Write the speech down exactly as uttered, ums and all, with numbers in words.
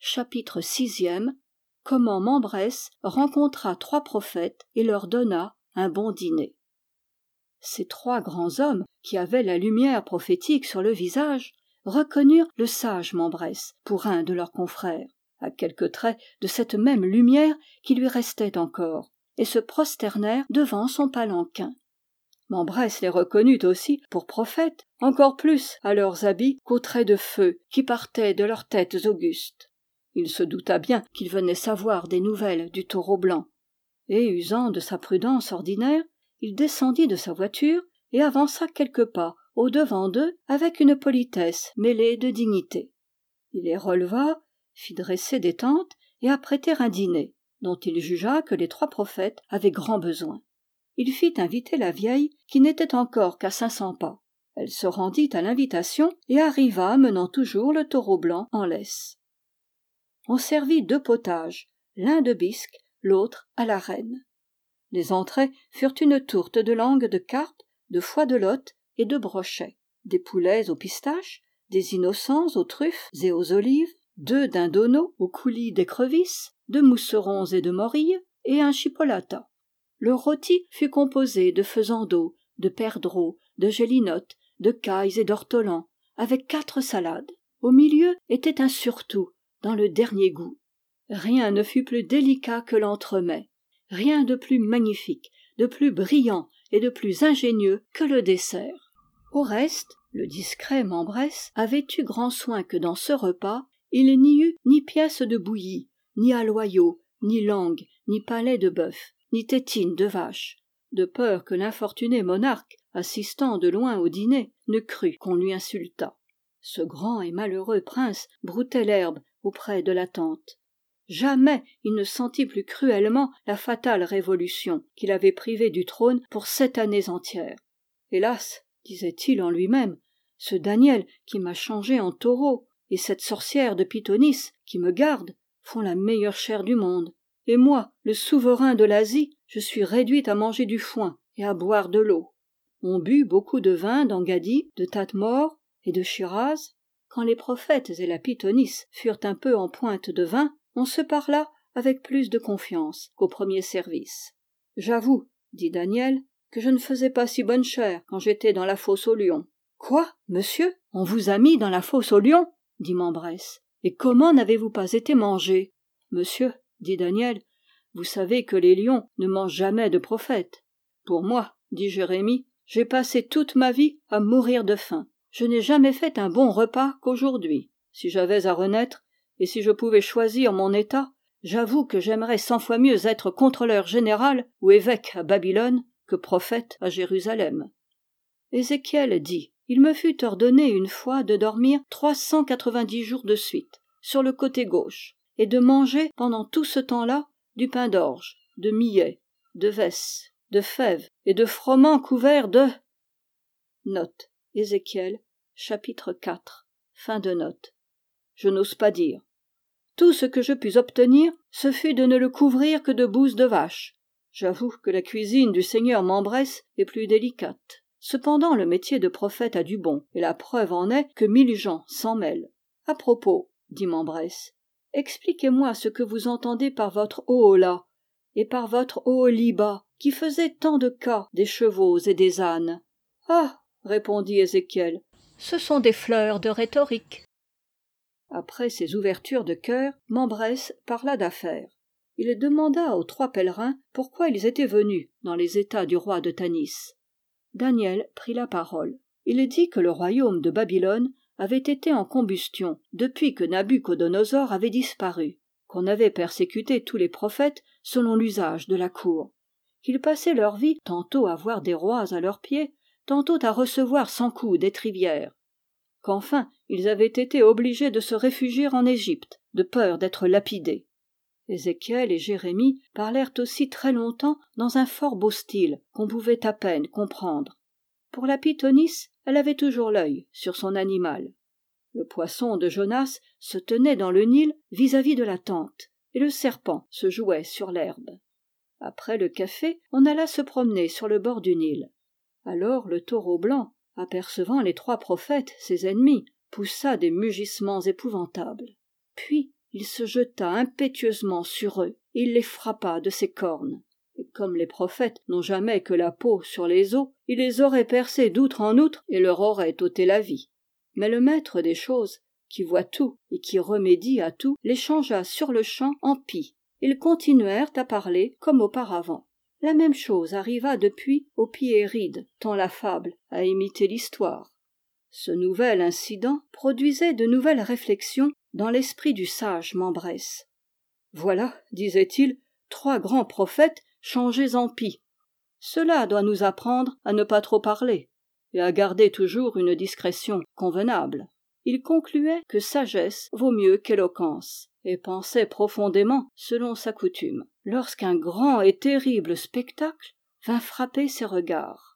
Chapitre sixième. Comment Mambrès rencontra trois prophètes et leur donna un bon dîner. Ces trois grands hommes, qui avaient la lumière prophétique sur le visage, reconnurent le sage Mambrès pour un de leurs confrères, à quelques traits de cette même lumière qui lui restait encore, et se prosternèrent devant son palanquin. Mambrès les reconnut aussi pour prophètes, encore plus à leurs habits qu'aux traits de feu qui partaient de leurs têtes augustes. Il se douta bien qu'ils venaient savoir des nouvelles du taureau blanc, et, usant de sa prudence ordinaire, il descendit de sa voiture et avança quelques pas au-devant d'eux avec une politesse mêlée de dignité. Il les releva, fit dresser des tentes et apprêter un dîner, dont il jugea que les trois prophètes avaient grand besoin. Il fit inviter la vieille, qui n'était encore qu'à cinq cents pas. Elle se rendit à l'invitation et arriva menant toujours le taureau blanc en laisse. On servit deux potages, l'un de bisque, l'autre à la reine. Les entrées furent une tourte de langue de carpe, de foie de lotte et de brochet, des poulets aux pistaches, des innocents aux truffes et aux olives, deux dindonneaux aux coulis d'écrevisses, deux mousserons et de morilles, et un chipolata. Le rôti fut composé de faisandaux, de perdreaux, de gelinottes, de cailles et d'ortolans, avec quatre salades. Au milieu était un surtout, dans le dernier goût. Rien ne fut plus délicat que l'entremets, rien de plus magnifique, de plus brillant et de plus ingénieux que le dessert. Au reste, le discret Mambrès avait eu grand soin que dans ce repas, il n'y eût ni pièce de bouillie, ni aloyau, ni langue, ni palais de bœuf, ni tétine de vache, de peur que l'infortuné monarque, assistant de loin au dîner, ne crût qu'on lui insultât. Ce grand et malheureux prince broutait l'herbe auprès de la tente. Jamais il ne sentit plus cruellement la fatale révolution qui l'avait privé du trône pour sept années entières. Hélas, disait-il en lui-même, ce Daniel qui m'a changé en taureau et cette sorcière de Pythonis qui me garde font la meilleure chair du monde. Et moi, le souverain de l'Asie, je suis réduit à manger du foin et à boire de l'eau. On but beaucoup de vin d'Engadie, de Tadmor et de Shiraz. Quand les prophètes et la Pythonis furent un peu en pointe de vin, on se parla avec plus de confiance qu'au premier service. « J'avoue, dit Daniel, que je ne faisais pas si bonne chère quand j'étais dans la fosse aux lions. »« Quoi, monsieur, on vous a mis dans la fosse aux lions ?» dit Mambrès. « Et comment n'avez-vous pas été mangé ?»« Monsieur, dit Daniel, vous savez que les lions ne mangent jamais de prophètes. Pour moi, dit Jérémie, j'ai passé toute ma vie à mourir de faim. Je n'ai jamais fait un bon repas qu'aujourd'hui. Si j'avais à renaître, et si je pouvais choisir mon état, j'avoue que j'aimerais cent fois mieux être contrôleur général ou évêque à Babylone que prophète à Jérusalem. Ézéchiel dit, il me fut ordonné une fois de dormir trois cent quatre-vingt-dix jours de suite, sur le côté gauche, et de manger pendant tout ce temps-là du pain d'orge, de millet, de vesse, de fèves et de froment couverts de... Note. Ézéchiel, chapitre quatre. Fin de note. Je n'ose pas dire. Tout ce que je pus obtenir, ce fut de ne le couvrir que de bouse de vache. J'avoue que la cuisine du seigneur Mambrès est plus délicate. Cependant, le métier de prophète a du bon, et la preuve en est que mille gens s'en mêlent. À propos, dit Mambrès, expliquez-moi ce que vous entendez par votre Ohola et par votre Oholiba, qui faisait tant de cas des chevaux et des ânes. Ah, répondit Ézéchiel, ce sont des fleurs de rhétorique. Après ces ouvertures de cœur, Mambrès parla d'affaires. Il demanda aux trois pèlerins pourquoi ils étaient venus dans les états du roi de Tanis. Daniel prit la parole. Il dit que le royaume de Babylone avait été en combustion depuis que Nabuchodonosor avait disparu, qu'on avait persécuté tous les prophètes selon l'usage de la cour, qu'ils passaient leur vie tantôt à voir des rois à leurs pieds, tantôt à recevoir sans coup d'étrivières, qu'enfin ils avaient été obligés de se réfugier en Égypte, de peur d'être lapidés. Ézéchiel et Jérémie parlèrent aussi très longtemps dans un fort beau style qu'on pouvait à peine comprendre. Pour la Pythonis, elle avait toujours l'œil sur son animal. Le poisson de Jonas se tenait dans le Nil vis-à-vis de la tente, et le serpent se jouait sur l'herbe. Après le café, on alla se promener sur le bord du Nil. Alors le taureau blanc, apercevant les trois prophètes, ses ennemis, poussa des mugissements épouvantables. Puis il se jeta impétueusement sur eux et il les frappa de ses cornes. Et comme les prophètes n'ont jamais que la peau sur les os, il les aurait percés d'outre en outre et leur aurait ôté la vie. Mais le maître des choses, qui voit tout et qui remédie à tout, les changea sur-le-champ en pie. Ils continuèrent à parler comme auparavant. La même chose arriva depuis aux Piérides, tant la fable a imité l'histoire. Ce nouvel incident produisait de nouvelles réflexions dans l'esprit du sage Mambrès. « Voilà, disait-il, trois grands prophètes changés en pie. Cela doit nous apprendre à ne pas trop parler et à garder toujours une discrétion convenable. » Il concluait que sagesse vaut mieux qu'éloquence, et pensait profondément selon sa coutume, lorsqu'un grand et terrible spectacle vint frapper ses regards.